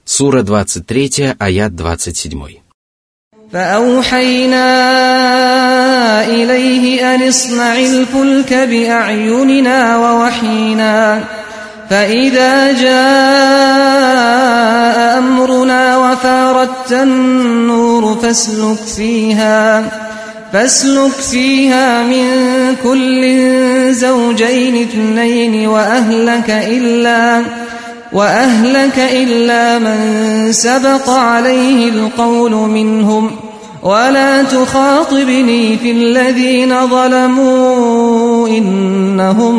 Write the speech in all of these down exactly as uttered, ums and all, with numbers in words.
Сура двадцать три, аят двадцать семь. فأوحينا إليه أن اصنع الفلك بأعيننا ووحينا فإذا جاء أمرنا وفاردت النور فاسلك فيها فاسلك فيها من كل زوجين اثنين وأهلك إلا وأهلك إلا من سبق عليه القول منهم ولا تخاطبني في الذين ظلموا إنهم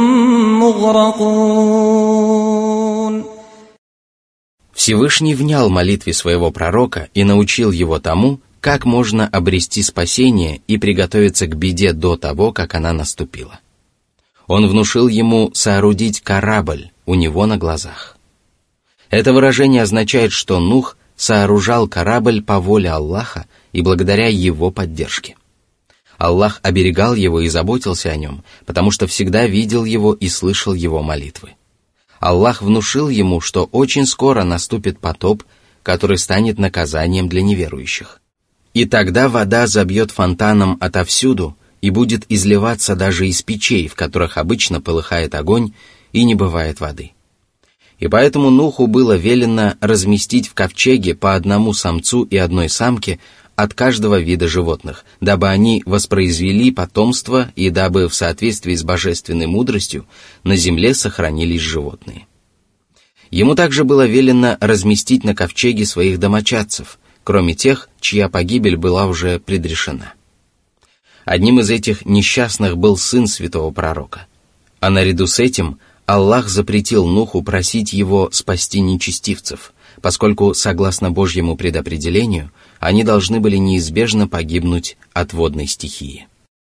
مغرقون. Всевышний внял молитве своего пророка и научил его тому, как можно обрести спасение и приготовиться к беде до того, как она наступила. Он внушил ему соорудить корабль у него на глазах. Это выражение означает, что Нух сооружал корабль по воле Аллаха и благодаря его поддержке. Аллах оберегал его и заботился о нем, потому что всегда видел его и слышал его молитвы. Аллах внушил ему, что очень скоро наступит потоп, который станет наказанием для неверующих. И тогда вода забьет фонтаном отовсюду и будет изливаться даже из печей, в которых обычно полыхает огонь и не бывает воды. И поэтому Нуху было велено разместить в ковчеге по одному самцу и одной самке от каждого вида животных, дабы они воспроизвели потомство и дабы в соответствии с божественной мудростью на земле сохранились животные. Ему также было велено разместить на ковчеге своих домочадцев, кроме тех, чья погибель была уже предрешена. Одним из этих несчастных был сын святого пророка. А наряду с этим Аллах запретил Нуху просить его спасти нечестивцев, поскольку, согласно Божьему предопределению, они должны были неизбежно погибнуть от водной стихии.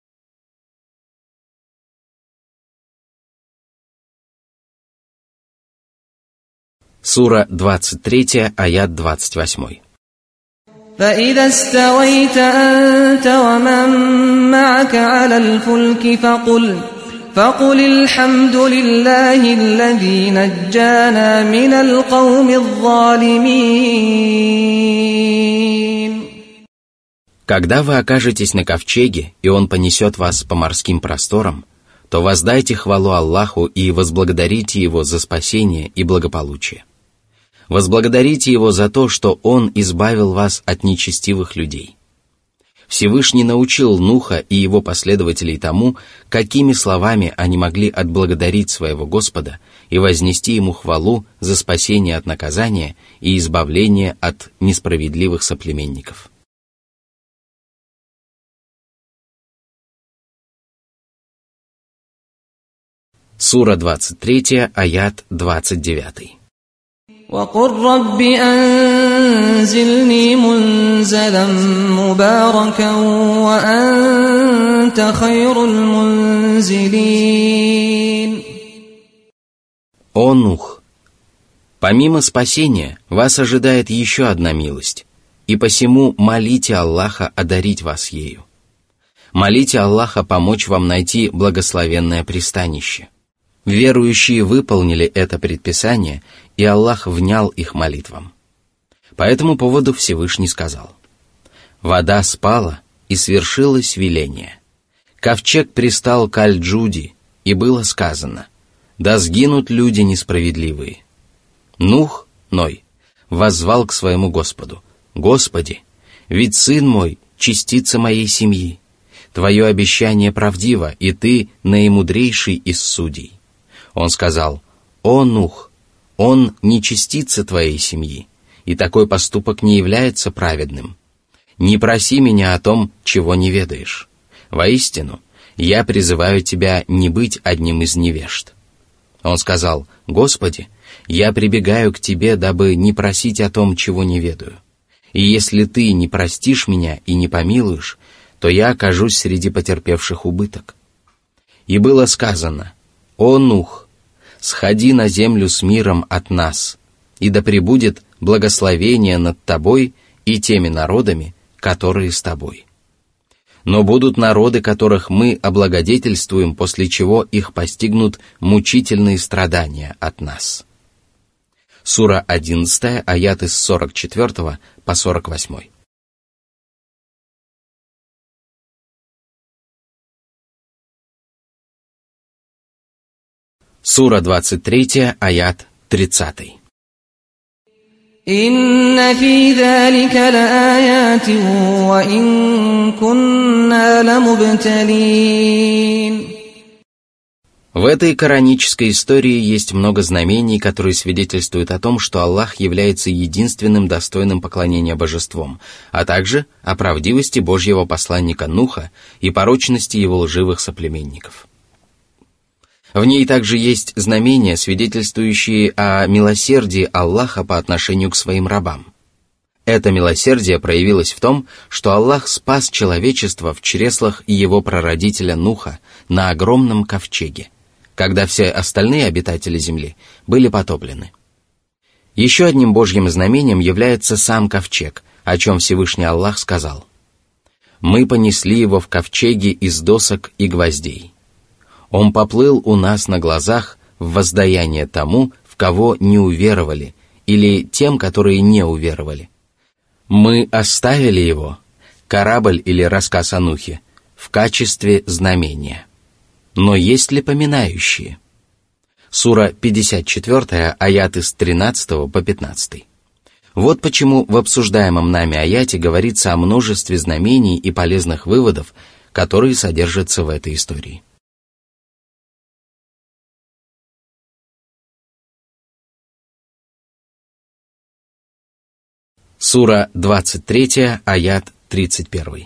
Сура двадцать три, аят двадцать восемь. فإذا استويت أنت ومن معك على الفلك فقل فقل الحمد لله الذي نجانا من القوم الظالمين. Когда вы окажетесь на ковчеге, и он понесет вас по морским просторам, то воздайте хвалу Аллаху и возблагодарите Его за спасение и благополучие. Возблагодарите Его за то, что Он избавил вас от нечестивых людей. Всевышний научил Нуха и его последователей тому, какими словами они могли отблагодарить своего Господа и вознести Ему хвалу за спасение от наказания и избавление от несправедливых соплеменников. Сура двадцать три, аят двадцать девять. وقل رب أنزلني منزلا مباركا وأنت خير المنزلين. О Нух! Помимо спасения, вас ожидает еще одна милость, и посему молите Аллаха одарить вас ею. Молите Аллаха помочь вам найти благословенное пристанище. Верующие выполнили это предписание, и Аллах внял их молитвам. По этому поводу Всевышний сказал: «Вода спала, и свершилось веление. Ковчег пристал к Аль-Джуди, и было сказано: да сгинут люди несправедливые. Нух, Ной, воззвал к своему Господу: Господи, ведь сын мой — частица моей семьи. Твое обещание правдиво, и ты наимудрейший из судей. Он сказал: «О, Нух, он не частица твоей семьи, и такой поступок не является праведным. Не проси меня о том, чего не ведаешь. Воистину, я призываю тебя не быть одним из невежд». Он сказал: «Господи, я прибегаю к тебе, дабы не просить о том, чего не ведаю. И если ты не простишь меня и не помилуешь, то я окажусь среди потерпевших убыток». И было сказано: «О, Нух, сходи на землю с миром от нас, и да пребудет благословение над тобой и теми народами, которые с тобой. Но будут народы, которых мы облагодетельствуем, после чего их постигнут мучительные страдания от нас». Сура одиннадцать, аяты с сорок четыре по сорок восемь. Сура двадцать три, аят тридцать. إن في ذلك لآيات وإن كنا لمبتلين. В этой коранической истории есть много знамений, которые свидетельствуют о том, что Аллах является единственным достойным поклонения божеством, а также о правдивости Божьего посланника Нуха и порочности его лживых соплеменников. В ней также есть знамения, свидетельствующие о милосердии Аллаха по отношению к своим рабам. Это милосердие проявилось в том, что Аллах спас человечество в чреслах его прародителя Нуха на огромном ковчеге, когда все остальные обитатели земли были потоплены. Еще одним Божьим знамением является сам ковчег, о чем Всевышний Аллах сказал: «Мы понесли его в ковчеге из досок и гвоздей. Он поплыл у нас на глазах в воздаяние тому, в кого не уверовали, или тем, которые не уверовали. Мы оставили его, корабль или рассказ о Нухе, в качестве знамения. Но есть ли поминающие?» Сура пятьдесят четыре, аяты с тринадцатого по пятнадцатый. Вот почему в обсуждаемом нами аяте говорится о множестве знамений и полезных выводов, которые содержатся в этой истории. Сура двадцать три, аят тридцать один.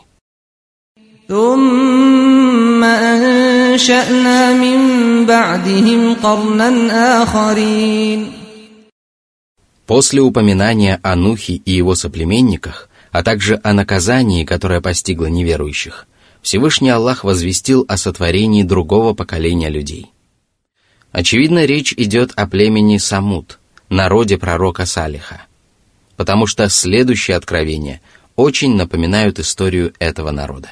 ثم أنشأنا من بعدهم قرنا آخرين. После упоминания о Нухе и его соплеменниках, а также о наказании, которое постигло неверующих, Всевышний Аллах возвестил о сотворении другого поколения людей. Очевидно, речь идет о племени Самуд, народе пророка Салиха, потому что следующие откровения очень напоминают историю этого народа.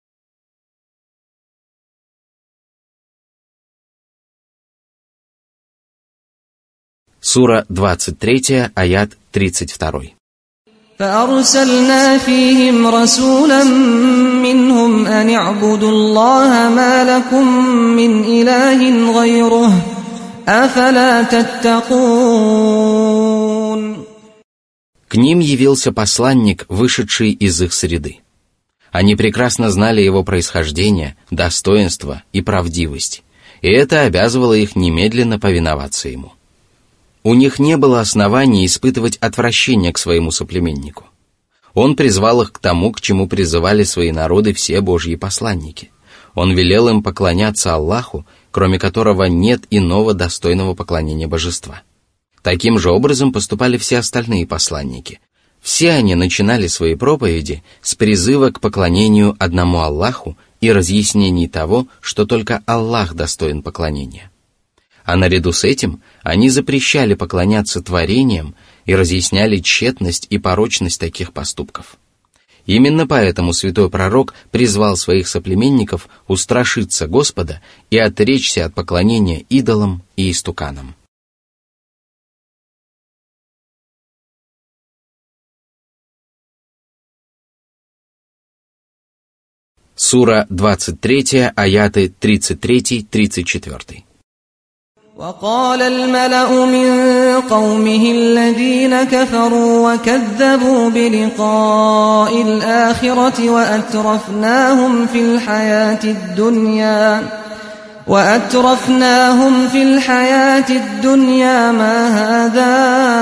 Сура двадцать три, аят тридцать два. فأرسلنا فيهم رسولا منهم أن اعبدوا الله ما لكم من إله غيره أفلا تتقون. К ним явился посланник, вышедший из их среды. Они прекрасно знали его происхождение, достоинство и правдивость, и это обязывало их немедленно повиноваться ему. У них не было оснований испытывать отвращение к своему соплеменнику. Он призвал их к тому, к чему призывали свои народы все Божьи посланники. Он велел им поклоняться Аллаху, кроме которого нет иного достойного поклонения божества. Таким же образом поступали все остальные посланники. Все они начинали свои проповеди с призыва к поклонению одному Аллаху и разъяснений того, что только Аллах достоин поклонения. А наряду с этим они запрещали поклоняться творениям и разъясняли тщетность и порочность таких поступков. Именно поэтому святой пророк призвал своих соплеменников устрашиться Господа и отречься от поклонения идолам и истуканам. Сура двадцать три, аяты тридцать три тридцать четыре. وقال الملأ من قومه الذين كفروا وكذبوا بلقاء الآخرة وأترفناهم في الحياة الدنيا وأترفناهم في الحياة الدنيا ما هذا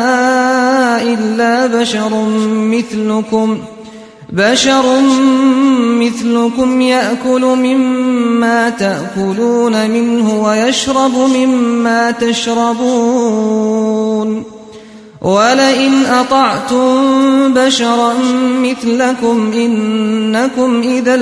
إلا بشر مثلكم بشر مثلكم يأكل مما تأكلون منه ويشرب مما تشربون ولئن أطعتم بشرا مثلكم إنكم إذا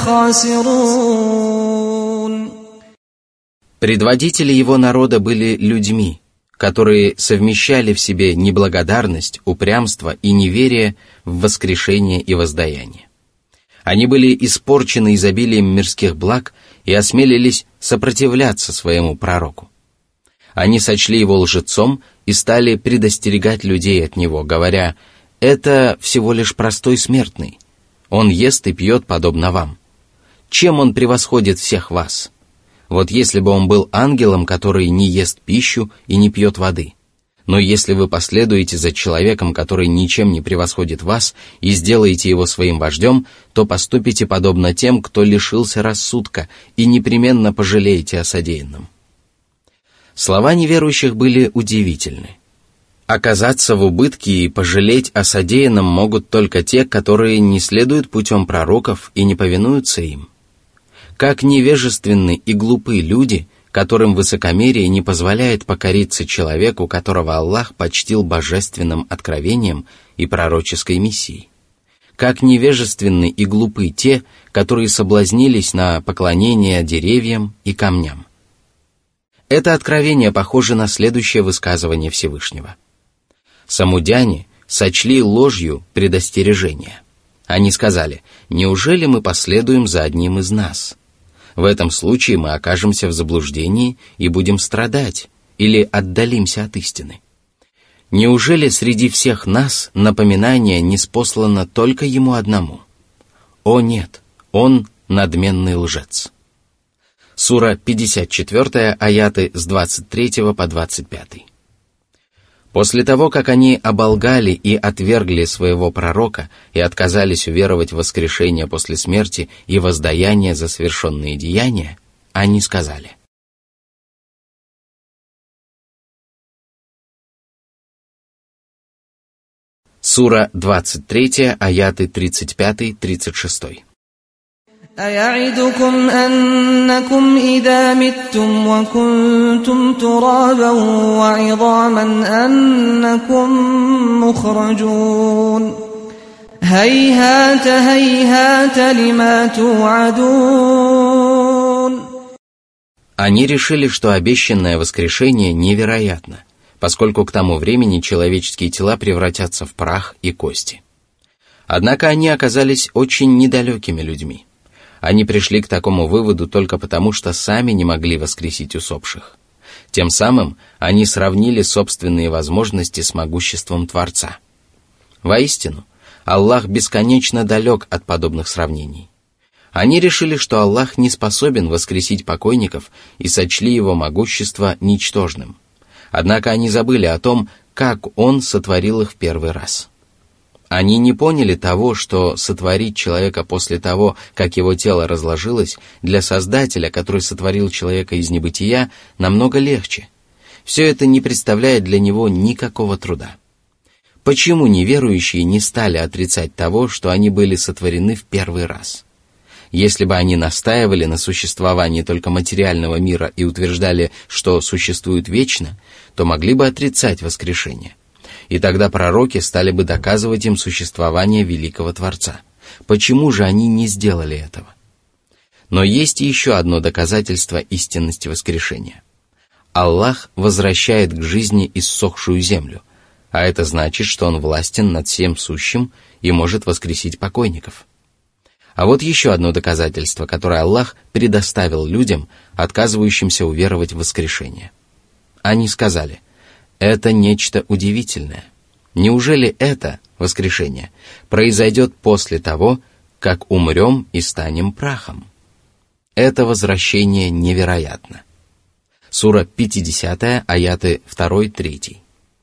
لخاسرون. Предводители его народа были людьми, которые совмещали в себе неблагодарность, упрямство и неверие в воскрешение и воздаяние. Они были испорчены изобилием мирских благ и осмелились сопротивляться своему пророку. Они сочли его лжецом и стали предостерегать людей от него, говоря: «Это всего лишь простой смертный. Он ест и пьет подобно вам. Чем он превосходит всех вас? Вот если бы он был ангелом, который не ест пищу и не пьет воды. Но если вы последуете за человеком, который ничем не превосходит вас, и сделаете его своим вождем, то поступите подобно тем, кто лишился рассудка, и непременно пожалеете о содеянном». Слова неверующих были удивительны. Оказаться в убытке и пожалеть о содеянном могут только те, которые не следуют путем пророков и не повинуются им. Как невежественны и глупы люди, которым высокомерие не позволяет покориться человеку, которого Аллах почтил божественным откровением и пророческой миссией. Как невежественны и глупы те, которые соблазнились на поклонение деревьям и камням. Это откровение похоже на следующее высказывание Всевышнего. Самудяне сочли ложью предостережение. Они сказали: «Неужели мы последуем за одним из нас? В этом случае мы окажемся в заблуждении и будем страдать, или отдалимся от истины. Неужели среди всех нас напоминание ниспослано только ему одному? О нет, он надменный лжец». Сура пятьдесят четыре, аяты с двадцать третьего по двадцать пятый. После того, как они оболгали и отвергли своего пророка и отказались уверовать в воскрешение после смерти и воздаяние за совершенные деяния, они сказали: Сура двадцать три, аяты тридцать пять тридцать шесть. أَيَعِدُكُمْ أَنَّكُمْ إِذَا مِتُّمْ وَكُنْتُمْ تُرَابًا وَعِظَامًا أَنَّكُمْ مُخْرَجُونَ هَيْهَاتَ هَيْهَاتَ لِمَا تُوعَدُونَ. Они решили, что обещанное воскрешение невероятно, поскольку к тому времени человеческие тела превратятся в прах и кости. Однако они оказались очень недалекими людьми. Они пришли к такому выводу только потому, что сами не могли воскресить усопших. Тем самым они сравнили собственные возможности с могуществом Творца. Воистину, Аллах бесконечно далек от подобных сравнений. Они решили, что Аллах не способен воскресить покойников и сочли его могущество ничтожным. Однако они забыли о том, как Он сотворил их в первый раз. Они не поняли того, что сотворить человека после того, как его тело разложилось, для Создателя, который сотворил человека из небытия, намного легче. Все это не представляет для него никакого труда. Почему неверующие не стали отрицать того, что они были сотворены в первый раз? Если бы они настаивали на существовании только материального мира и утверждали, что существует вечно, то могли бы отрицать воскрешение. И тогда пророки стали бы доказывать им существование великого Творца. Почему же они не сделали этого? Но есть еще одно доказательство истинности воскрешения. Аллах возвращает к жизни иссохшую землю, а это значит, что Он властен над всем сущим и может воскресить покойников. А вот еще одно доказательство, которое Аллах предоставил людям, отказывающимся уверовать в воскрешение. Они сказали: «Это нечто удивительное. Неужели это, воскрешение, произойдет после того, как умрем и станем прахом? Это возвращение невероятно». Сура пятьдесят, аяты два-три.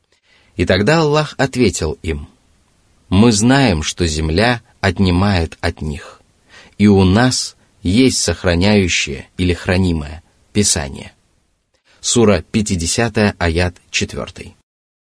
И тогда Аллах ответил им: «Мы знаем, что земля отнимает от них, и у нас есть сохраняющее или хранимое Писание». Сура пятьдесят, аят четыре.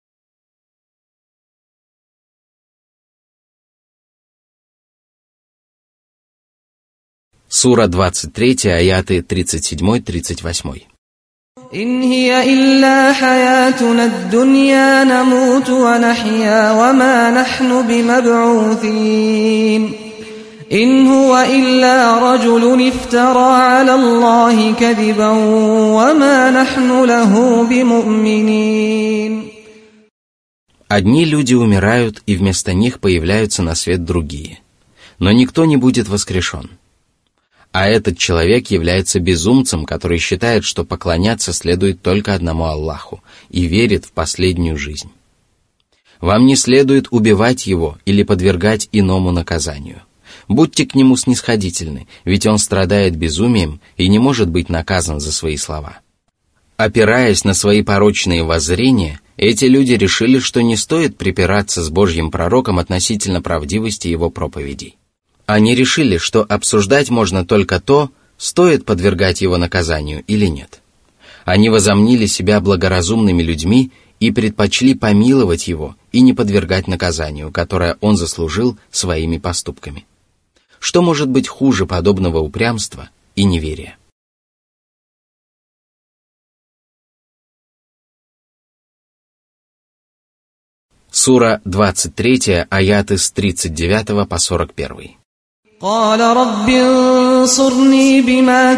Сура двадцать три, аяты тридцать семь тридцать восемь. إِنْ هِيَ إِلَّا حَيَاتُنَا الدُّنْيَا نَمُوتُ وَنَحْيَا وَمَا نَحْنُ بِمَبْعُوثِينَ إِنْ هُوَ إِلَّا رَجُلٌ افْتَرَى عَلَى اللَّهِ كَذِبًا وَمَا نَحْنُ لَهُ بِمُؤْمِنِينَ. Одни люди умирают, и вместо них появляются на свет другие, но никто не будет воскрешен. А этот человек является безумцем, который считает, что поклоняться следует только одному Аллаху и верит в последнюю жизнь. Вам не следует убивать его или подвергать иному наказанию. Будьте к нему снисходительны, ведь он страдает безумием и не может быть наказан за свои слова. Опираясь на свои порочные воззрения, эти люди решили, что не стоит припираться с Божьим пророком относительно правдивости его проповедей. Они решили, что обсуждать можно только то, стоит подвергать его наказанию или нет. Они возомнили себя благоразумными людьми и предпочли помиловать его и не подвергать наказанию, которое он заслужил своими поступками. Что может быть хуже подобного упрямства и неверия? Сура двадцать три, аяты с тридцать девятого по сорок один. قال رب انصرني بما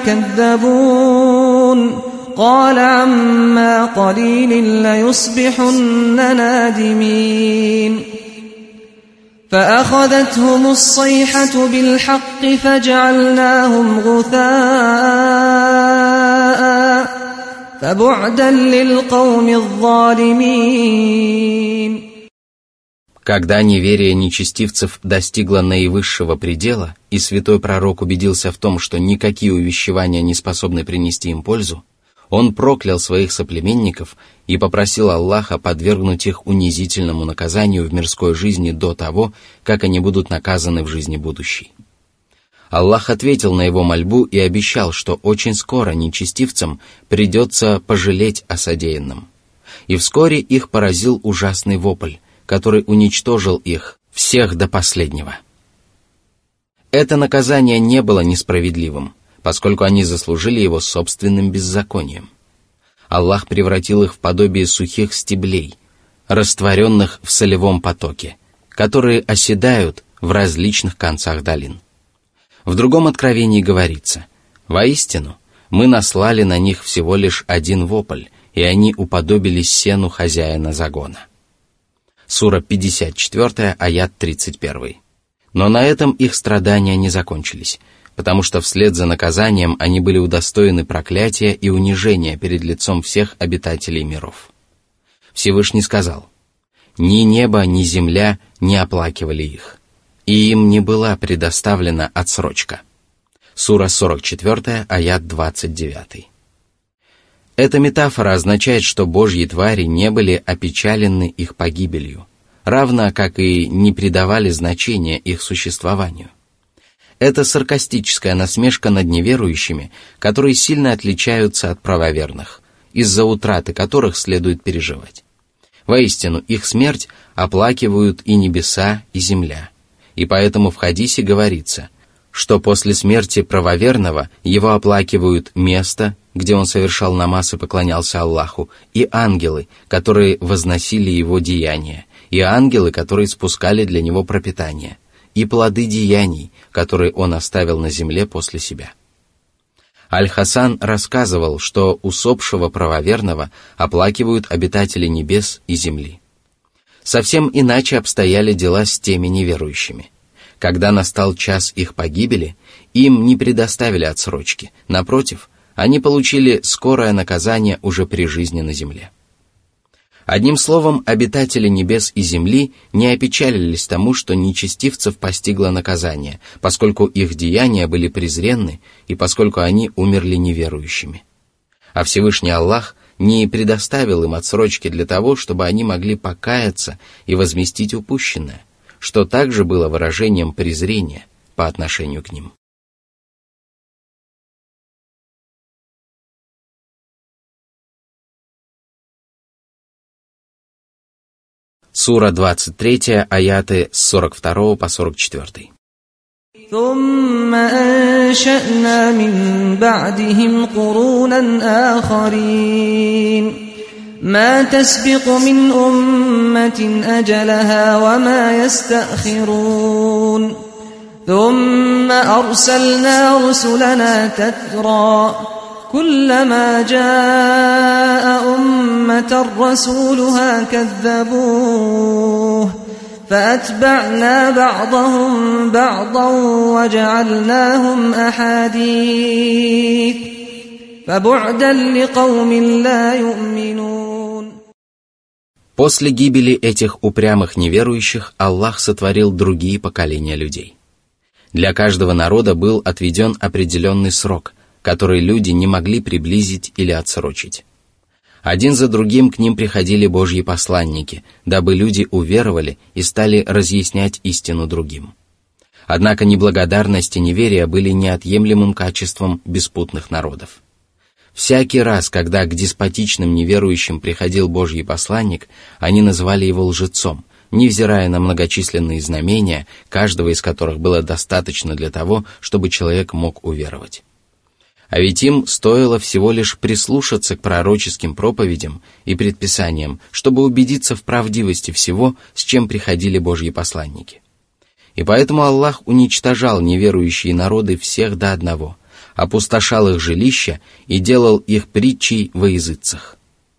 كذبون قال عما قليل ليصبحن نادمين فأخذتهم الصيحة بالحق فجعلناهم غثاء فبعدا للقوم الظالمين. Когда неверие нечестивцев достигло наивысшего предела, и святой пророк убедился в том, что никакие увещевания не способны принести им пользу, он проклял своих соплеменников и попросил Аллаха подвергнуть их унизительному наказанию в мирской жизни до того, как они будут наказаны в жизни будущей. Аллах ответил на его мольбу и обещал, что очень скоро нечестивцам придется пожалеть о содеянном. И вскоре их поразил ужасный вопль, который уничтожил их, всех до последнего. Это наказание не было несправедливым, поскольку они заслужили его собственным беззаконием. Аллах превратил их в подобие сухих стеблей, растворенных в солевом потоке, которые оседают в различных концах долин. В другом откровении говорится: «Воистину, мы наслали на них всего лишь один вопль, и они уподобились сену хозяина загона». Сура пятьдесят четыре, аят тридцать один. Но на этом их страдания не закончились, потому что вслед за наказанием они были удостоены проклятия и унижения перед лицом всех обитателей миров. Всевышний сказал: «Ни небо, ни земля не оплакивали их, и им не была предоставлена отсрочка». Сура сорок четыре, аят двадцать девять. Эта метафора означает, что Божьи твари не были опечалены их погибелью, равно как и не придавали значения их существованию. Это саркастическая насмешка над неверующими, которые сильно отличаются от правоверных, из-за утраты которых следует переживать. Воистину, их смерть оплакивают и небеса, и земля. И поэтому в хадисе говорится, что после смерти правоверного его оплакивают место, где он совершал намаз и поклонялся Аллаху, и ангелы, которые возносили его деяния, и ангелы, которые спускали для него пропитание, и плоды деяний, которые он оставил на земле после себя. Аль-Хасан рассказывал, что усопшего правоверного оплакивают обитатели небес и земли. Совсем иначе обстояли дела с теми неверующими. Когда настал час их погибели, им не предоставили отсрочки, напротив, они получили скорое наказание уже при жизни на земле. Одним словом, обитатели небес и земли не опечалились тому, что нечестивцев постигло наказание, поскольку их деяния были презренны и поскольку они умерли неверующими. А Всевышний Аллах не предоставил им отсрочки для того, чтобы они могли покаяться и возместить упущенное, что также было выражением презрения по отношению к ним. Сура двадцать три, аяты с сорок два по сорок четыре. ثم أنشأنا من بعدهم قرونا آخرين ما تسبق من أمة أجلها وما يستأخرون ثم أرسلنا رسلنا تترى كلما جاء أمة رسولها كذبوه فأتبعنا بعضهم بعضا وجعلناهم أحاديث فبعدا لقوم لا يؤمنون. После гибели этих упрямых неверующих Аллах сотворил другие поколения людей. Для каждого народа был отведен определенный срок, который люди не могли приблизить или отсрочить. Один за другим к ним приходили Божьи посланники, дабы люди уверовали и стали разъяснять истину другим. Однако неблагодарность и неверие были неотъемлемым качеством беспутных народов. Всякий раз, когда к деспотичным неверующим приходил Божий посланник, они называли его лжецом, невзирая на многочисленные знамения, каждого из которых было достаточно для того, чтобы человек мог уверовать. А ведь им стоило всего лишь прислушаться к пророческим проповедям и предписаниям, чтобы убедиться в правдивости всего, с чем приходили Божьи посланники. И поэтому Аллах уничтожал неверующие народы всех до одного, опустошал их жилища и делал их притчей во языцах.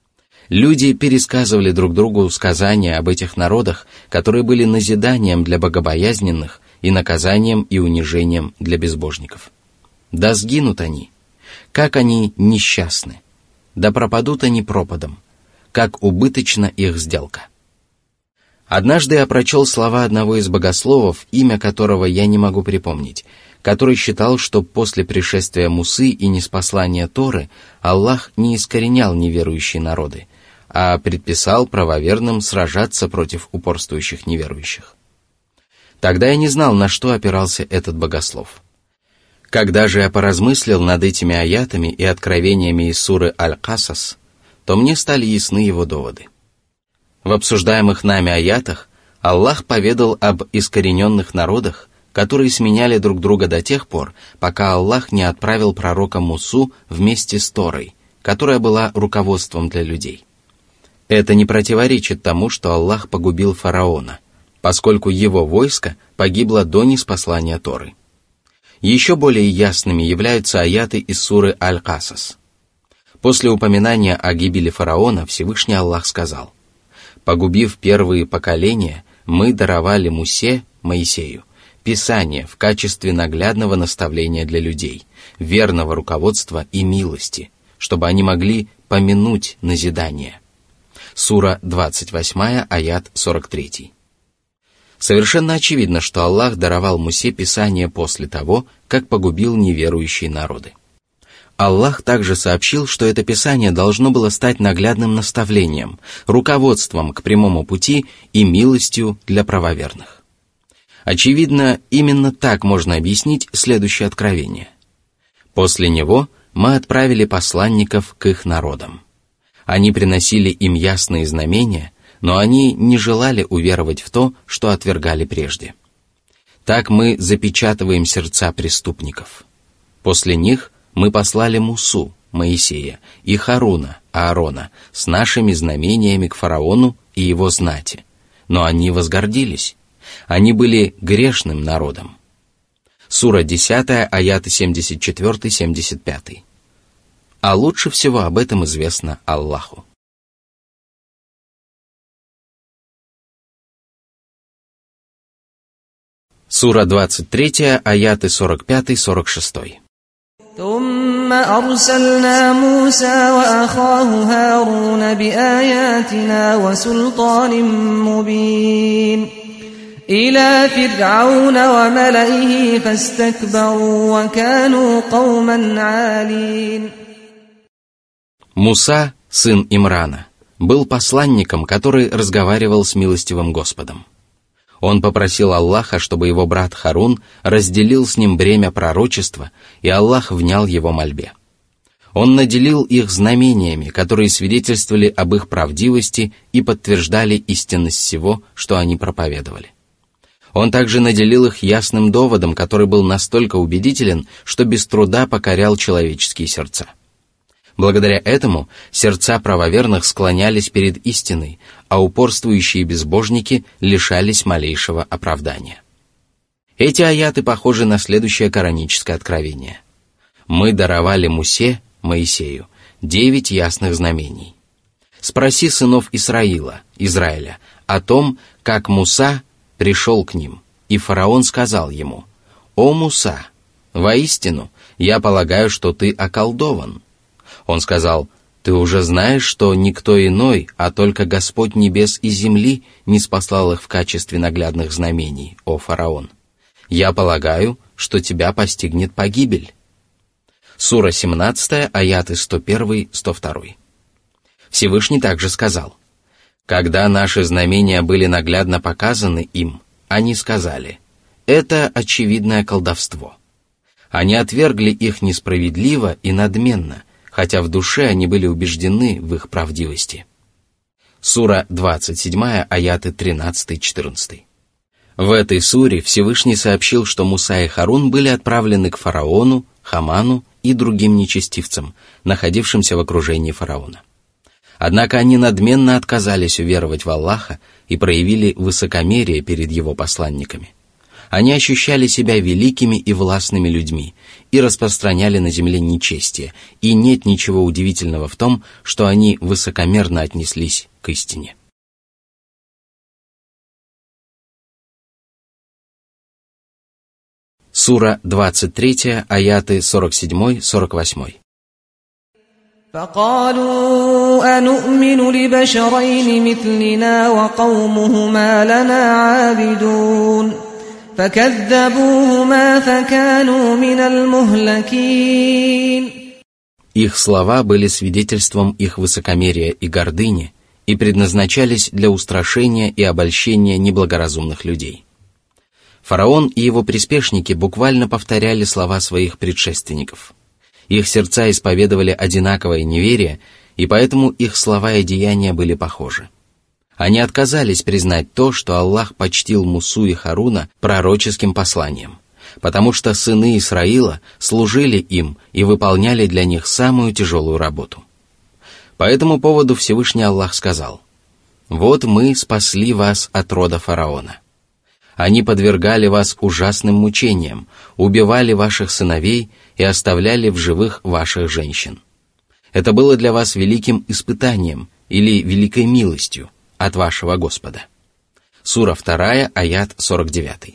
Люди пересказывали друг другу сказания об этих народах, которые были назиданием для богобоязненных и наказанием и унижением для безбожников. Да сгинут они! Как они несчастны! Да пропадут они пропадом! Как убыточна их сделка! Однажды я прочел слова одного из богословов, имя которого я не могу припомнить, который считал, что после пришествия Мусы и ниспослания Торы Аллах не искоренял неверующие народы, а предписал правоверным сражаться против упорствующих неверующих. Тогда я не знал, на что опирался этот богослов. Когда же я поразмыслил над этими аятами и откровениями из суры Аль-Касас, то мне стали ясны его доводы. В обсуждаемых нами аятах Аллах поведал об искорененных народах, которые сменяли друг друга до тех пор, пока Аллах не отправил пророка Мусу вместе с Торой, которая была руководством для людей. Это не противоречит тому, что Аллах погубил фараона, поскольку его войско погибло до ниспослания Торы. Еще более ясными являются аяты из суры Аль-Касас. После упоминания о гибели фараона Всевышний Аллах сказал: «Погубив первые поколения, мы даровали Мусе, Моисею, Писание в качестве наглядного наставления для людей, верного руководства и милости, чтобы они могли помянуть назидание». Сура двадцать восемь, аят сорок три. Совершенно очевидно, что Аллах даровал Мусе Писание после того, как погубил неверующие народы. Аллах также сообщил, что это Писание должно было стать наглядным наставлением, руководством к прямому пути и милостью для правоверных. Очевидно, именно так можно объяснить следующее откровение. После него мы отправили посланников к их народам. Они приносили им ясные знамения, но они не желали уверовать в то, что отвергали прежде. Так мы запечатываем сердца преступников. После них мы послали Мусу, Моисея, и Харуна, Аарона, с нашими знамениями к фараону и его знати. Но они возгордились. Они были грешным народом. Сура десятая, аяты семьдесят четыре - семьдесят пять. А лучше всего об этом известно Аллаху. Сура двадцать три, аяты сорок пять - сорок шесть. ثم أرسلنا موسى وأخاه هارون بآياتنا وسلطان مبين إلى فرعون وملئه فاستكبروا وكانوا قوما عالين. Муса, сын Имрана, был посланником, который разговаривал с милостивым Господом. Он попросил Аллаха, чтобы его брат Харун разделил с ним бремя пророчества, и Аллах внял его мольбе. Он наделил их знамениями, которые свидетельствовали об их правдивости и подтверждали истинность всего, что они проповедовали. Он также наделил их ясным доводом, который был настолько убедителен, что без труда покорял человеческие сердца. Благодаря этому сердца правоверных склонялись перед истиной, а упорствующие безбожники лишались малейшего оправдания. Эти аяты похожи на следующее кораническое откровение. «Мы даровали Мусе, Моисею, девять ясных знамений. Спроси сынов Исраила, Израиля, о том, как Муса, пришел к ним, и фараон сказал ему: «О Муса, воистину, я полагаю, что ты околдован». Он сказал: «Ты уже знаешь, что никто иной, а только Господь небес и земли ниспослал их в качестве наглядных знамений, о фараон. Я полагаю, что тебя постигнет погибель». Сура семнадцатая, аяты сто один - сто два. Всевышний также сказал: «Когда наши знамения были наглядно показаны им, они сказали: это очевидное колдовство». Они отвергли их несправедливо и надменно, хотя в душе они были убеждены в их правдивости. Сура двадцать семь, аяты тринадцать - четырнадцать. В этой суре Всевышний сообщил, что Муса и Харун были отправлены к фараону, Хаману и другим нечестивцам, находившимся в окружении фараона. Однако они надменно отказались уверовать в Аллаха и проявили высокомерие перед его посланниками. Они ощущали себя великими и властными людьми и распространяли на земле нечестие, и нет ничего удивительного в том, что они высокомерно отнеслись к истине. Сура двадцать три, аяты сорок семь - сорок восемь. فقالوا أنؤمن لبشرين مثلنا وقومهما لنا عابدون فكذبوهما فكانوا من المهلكين. Их слова были свидетельством их высокомерия и гордыни и предназначались для устрашения и обольщения неблагоразумных людей. Фараон и его приспешники буквально повторяли слова своих предшественников. Их сердца исповедовали одинаковое неверие, и поэтому их слова и деяния были похожи. Они отказались признать то, что Аллах почтил Мусу и Харуна пророческим посланием, потому что сыны Исраила служили им и выполняли для них самую тяжелую работу. По этому поводу Всевышний Аллах сказал: «Вот мы спасли вас от рода фараона. Они подвергали вас ужасным мучениям, убивали ваших сыновей и оставляли в живых ваших женщин. Это было для вас великим испытанием или великой милостью от вашего Господа». Сура два, аят сорок девять.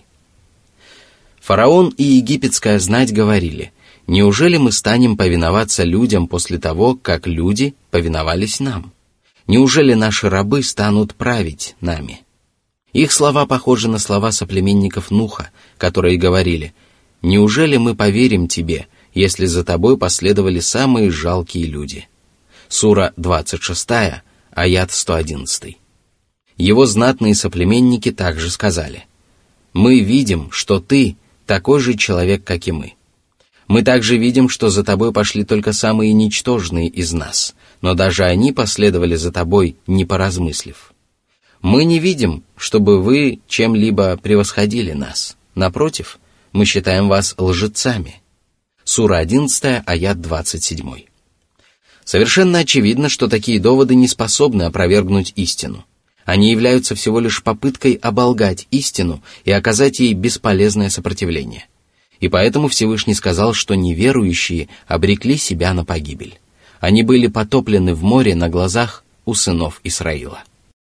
Фараон и египетская знать говорили: «Неужели мы станем повиноваться людям после того, как люди повиновались нам? Неужели наши рабы станут править нами?» Их слова похожи на слова соплеменников Нуха, которые говорили: «Неужели мы поверим тебе, если за тобой последовали самые жалкие люди?» Сура двадцать шесть, аят сто одиннадцать. Его знатные соплеменники также сказали: «Мы видим, что ты такой же человек, как и мы. Мы также видим, что за тобой пошли только самые ничтожные из нас, но даже они последовали за тобой, не поразмыслив. Мы не видим, чтобы вы чем-либо превосходили нас. Напротив, мы считаем вас лжецами». Сура одиннадцать, аят двадцать семь. Совершенно очевидно, что такие доводы не способны опровергнуть истину. Они являются всего лишь попыткой оболгать истину и оказать ей бесполезное сопротивление. И поэтому Всевышний сказал, что неверующие обрекли себя на погибель. Они были потоплены в море на глазах у сынов Исраила.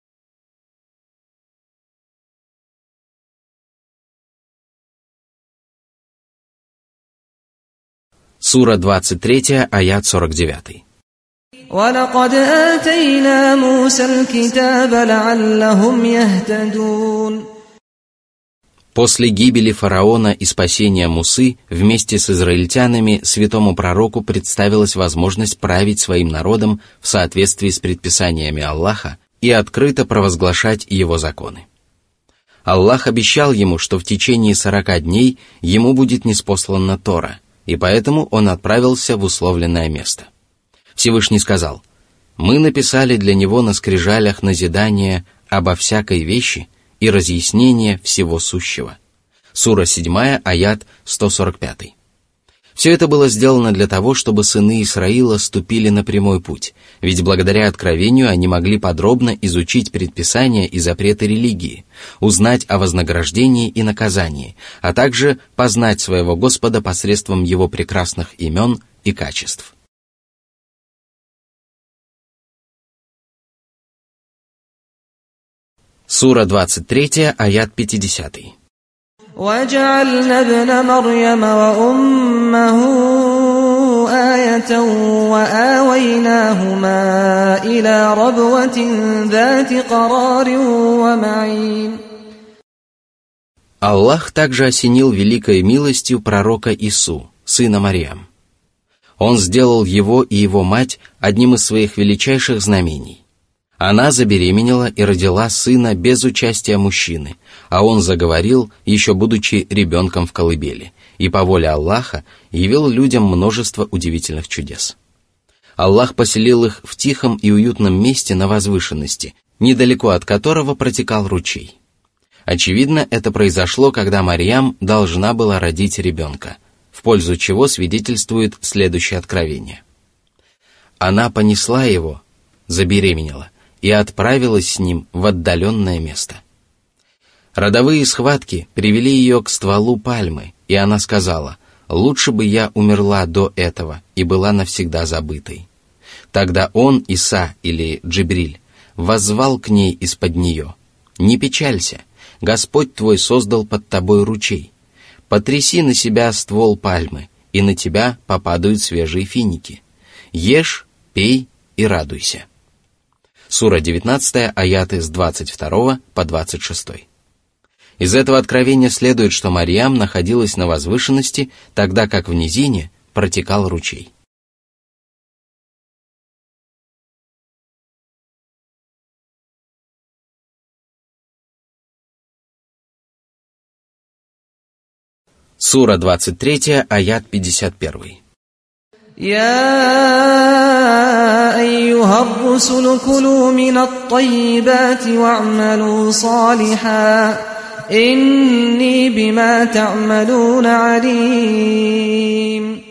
Сура двадцать три, аят сорок девять. وَلَقَدْ آتَيْنَا مُوسَى الْكِتَابَ لَعَلَّهُمْ يَهْتَدُونَ. После гибели фараона и спасения Мусы вместе с израильтянами святому пророку представилась возможность править своим народом в соответствии с предписаниями Аллаха и открыто провозглашать его законы. Аллах обещал ему, что в течение сорока дней ему будет ниспослана Тора, и поэтому он отправился в условленное место. Всевышний сказал: «Мы написали для него на скрижалях назидание обо всякой вещи и разъяснение всего сущего». Сура семь, аят сто сорок пять. Все это было сделано для того, чтобы сыны Исраила ступили на прямой путь, ведь благодаря откровению они могли подробно изучить предписания и запреты религии, узнать о вознаграждении и наказании, а также познать своего Господа посредством его прекрасных имен и качеств. Сура двадцать три, аят пятьдесят. وَجَعَلْنَا ابْنَ مَرْيَمَ وَأُمَّهُ آيَةً وَآوَيْنَاهُمَا إِلَى رَبْوَةٍ ذَاتِ قَرَارٍ وَمَعِينٍ. Аллах также осенил великой милостью пророка Ису, сына Марьям. Он сделал его и его мать одним из своих величайших знамений. Она забеременела и родила сына без участия мужчины, а он заговорил, еще будучи ребенком в колыбели, и по воле Аллаха явил людям множество удивительных чудес. Аллах поселил их в тихом и уютном месте на возвышенности, недалеко от которого протекал ручей. Очевидно, это произошло, когда Марьям должна была родить ребенка, в пользу чего свидетельствует следующее откровение. Она понесла его, забеременела, и отправилась с ним в отдаленное место. Родовые схватки привели ее к стволу пальмы, и она сказала: «Лучше бы я умерла до этого и была навсегда забытой». Тогда он, Иса или Джибриль, воззвал к ней из-под нее: «Не печалься, Господь твой создал под тобой ручей. Потряси на себя ствол пальмы, и на тебя попадают свежие финики. Ешь, пей и радуйся». Сура девятнадцать, аяты с двадцать два по двадцать шесть. Из этого откровения следует, что Марьям находилась на возвышенности, тогда как в низине протекал ручей. Сура двадцать три, аят пятьдесят один. يا أيها الرسل كلوا من الطيبات واعملوا صالحا إني بما تعملون عليم.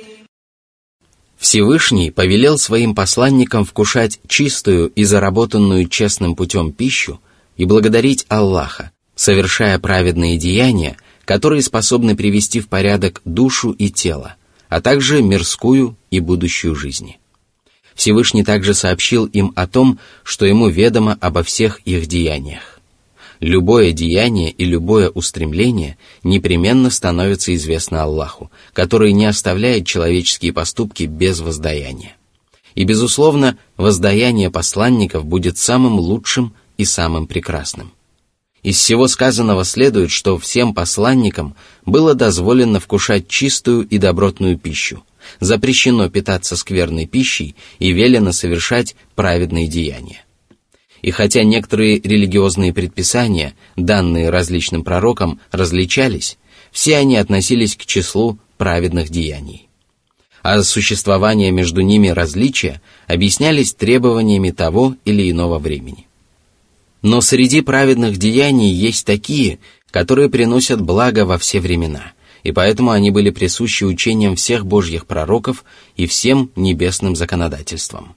Всевышний повелел своим посланникам вкушать чистую и заработанную честным путем пищу и благодарить Аллаха, совершая праведные деяния, которые способны привести в порядок душу и тело, а также мирскую и будущую жизни. Всевышний также сообщил им о том, что ему ведомо обо всех их деяниях. Любое деяние и любое устремление непременно становится известно Аллаху, который не оставляет человеческие поступки без воздаяния. И, безусловно, воздаяние посланников будет самым лучшим и самым прекрасным. Из всего сказанного следует, что всем посланникам было дозволено вкушать чистую и добротную пищу, запрещено питаться скверной пищей и велено совершать праведные деяния. И хотя некоторые религиозные предписания, данные различным пророкам, различались, все они относились к числу праведных деяний. А существование между ними различия объяснялись требованиями того или иного времени. Но среди праведных деяний есть такие, которые приносят благо во все времена, и поэтому они были присущи учениям всех божьих пророков и всем небесным законодательствам.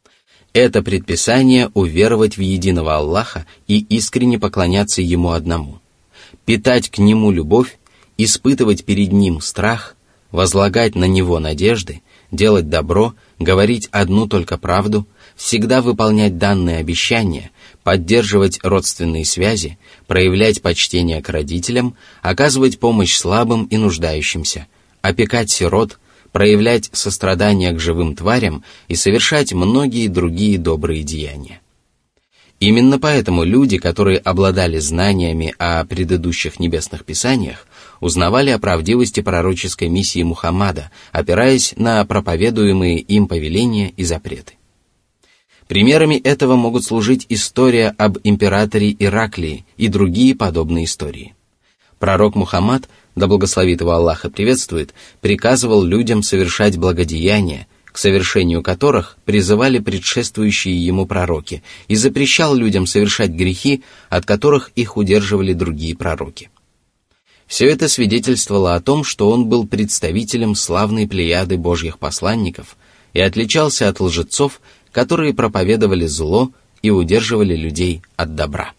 Это предписание уверовать в единого Аллаха и искренне поклоняться Ему одному, питать к Нему любовь, испытывать перед Ним страх, возлагать на Него надежды, делать добро, говорить одну только правду, всегда выполнять данные обещания, поддерживать родственные связи, проявлять почтение к родителям, оказывать помощь слабым и нуждающимся, опекать сирот, проявлять сострадание к живым тварям и совершать многие другие добрые деяния. Именно поэтому люди, которые обладали знаниями о предыдущих небесных писаниях, узнавали о правдивости пророческой миссии Мухаммада, опираясь на проповедуемые им повеления и запреты. Примерами этого могут служить история об императоре Ираклии и другие подобные истории. Пророк Мухаммад, да благословит его Аллах и приветствует, приказывал людям совершать благодеяния, к совершению которых призывали предшествующие ему пророки, и запрещал людям совершать грехи, от которых их удерживали другие пророки. Все это свидетельствовало о том, что он был представителем славной плеяды божьих посланников и отличался от лжецов, которые проповедовали зло и удерживали людей от добра.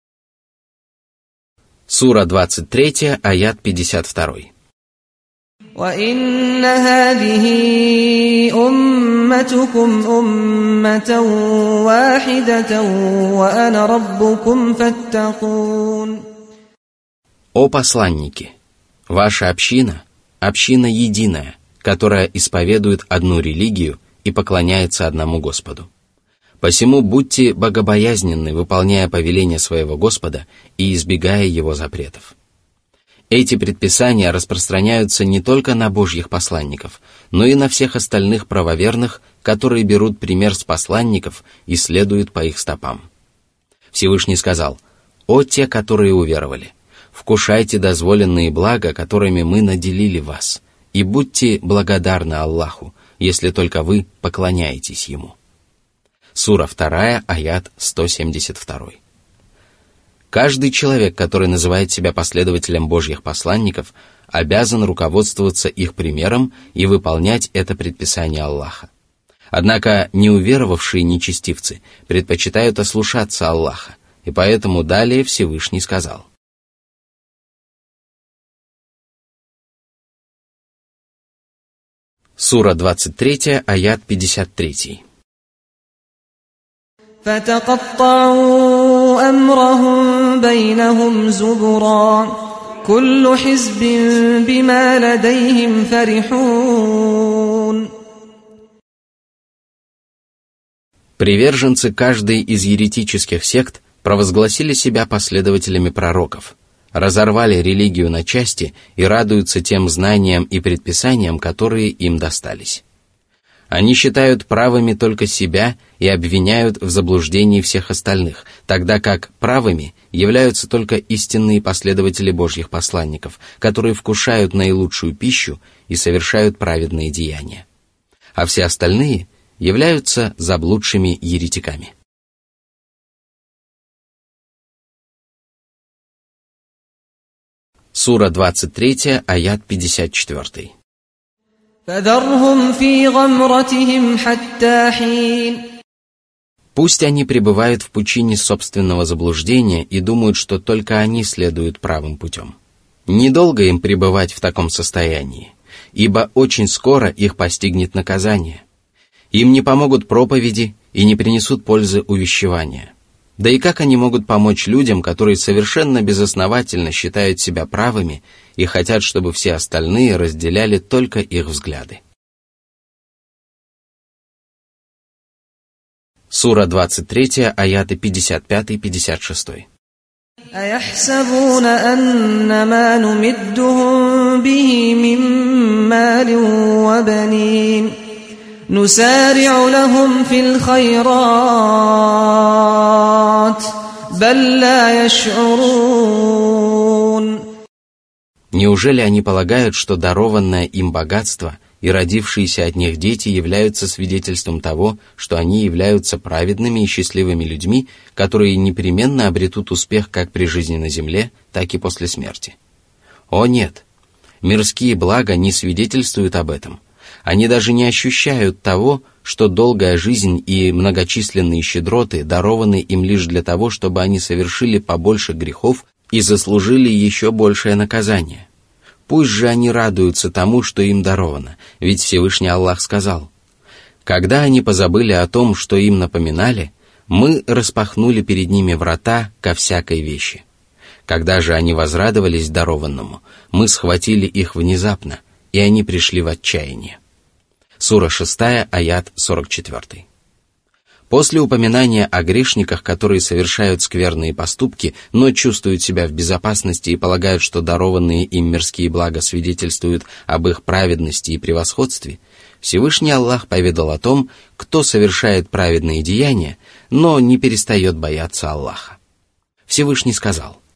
Сура двадцать три, аят пятьдесят два. وَإِنَّ هَذِهِ أُمَّتُكُمْ أُمَّةً وَاحِدَةً وَأَنَا رَبُّكُمْ فَاتَّقُونِ. О посланники! Ваша община – община единая, которая исповедует одну религию и поклоняется одному Господу. Посему будьте богобоязненны, выполняя повеления своего Господа и избегая Его запретов. Эти предписания распространяются не только на Божьих посланников, но и на всех остальных правоверных, которые берут пример с посланников и следуют по их стопам. Всевышний сказал: «О те, которые уверовали, вкушайте дозволенные блага, которыми мы наделили вас, и будьте благодарны Аллаху, если только вы поклоняетесь Ему». Сура два, аят сто семьдесят два. Каждый человек, который называет себя последователем Божьих посланников, обязан руководствоваться их примером и выполнять это предписание Аллаха. Однако неуверовавшие нечестивцы предпочитают ослушаться Аллаха, и поэтому далее Всевышний сказал: Сура двадцать три, аят пятьдесят три. فَتَقَطَّعُوا أَمْرَهُمْ بَيْنَهُمْ زُبُرًا كُلُّ حِزْبٍ بِمَا لَدَيْهِمْ فَرِحُونَ. Приверженцы каждой из еретических сект провозгласили себя последователями пророков, разорвали религию на части и радуются тем знаниям и предписаниям, которые им достались. Они считают правыми только себя и обвиняют в заблуждении всех остальных, тогда как правыми являются только истинные последователи Божьих посланников, которые вкушают наилучшую пищу и совершают праведные деяния. А все остальные являются заблудшими еретиками. Сура двадцать три, аят пятьдесят четыре. فَذَرْهُمْ فِي غَمْرَتِهِمْ حَتَّى حِينٍ. Пусть они пребывают в пучине собственного заблуждения и думают, что только они следуют правым путем. Недолго им пребывать в таком состоянии, ибо очень скоро их постигнет наказание. Им не помогут проповеди и не принесут пользы увещевания. Да и как они могут помочь людям, которые совершенно безосновательно считают себя правыми и хотят, чтобы все остальные разделяли только их взгляды? Сура двадцать три, аяты пятьдесят пять пятьдесят шесть. أَيَحْسَبُونَ أَنَّمَا نُمِدُّهُم بِهِ مِن مَّالٍ وَبَنِينَ نُسَارِعُ لَهُمْ فِي الْخَيْرَاتِ بَل لَّا يَشْعُرُونَ. Неужели они полагают, что дарованное им богатство и родившиеся от них дети являются свидетельством того, что они являются праведными и счастливыми людьми, которые непременно обретут успех как при жизни на земле, так и после смерти? О нет! Мирские блага не свидетельствуют об этом. Они даже не ощущают того, что долгая жизнь и многочисленные щедроты дарованы им лишь для того, чтобы они совершили побольше грехов и заслужили еще большее наказание. Пусть же они радуются тому, что им даровано, ведь Всевышний Аллах сказал: «Когда они позабыли о том, что им напоминали, мы распахнули перед ними врата ко всякой вещи. Когда же они возрадовались дарованному, мы схватили их внезапно, и они пришли в отчаяние». Сура шесть, аят сорок четыре. После упоминания о грешниках, которые совершают скверные поступки, но чувствуют себя в безопасности и полагают, что дарованные им мирские блага свидетельствуют об их праведности и превосходстве, Всевышний Аллах поведал о том, кто совершает праведные деяния, но не перестает бояться Аллаха. Всевышний сказал: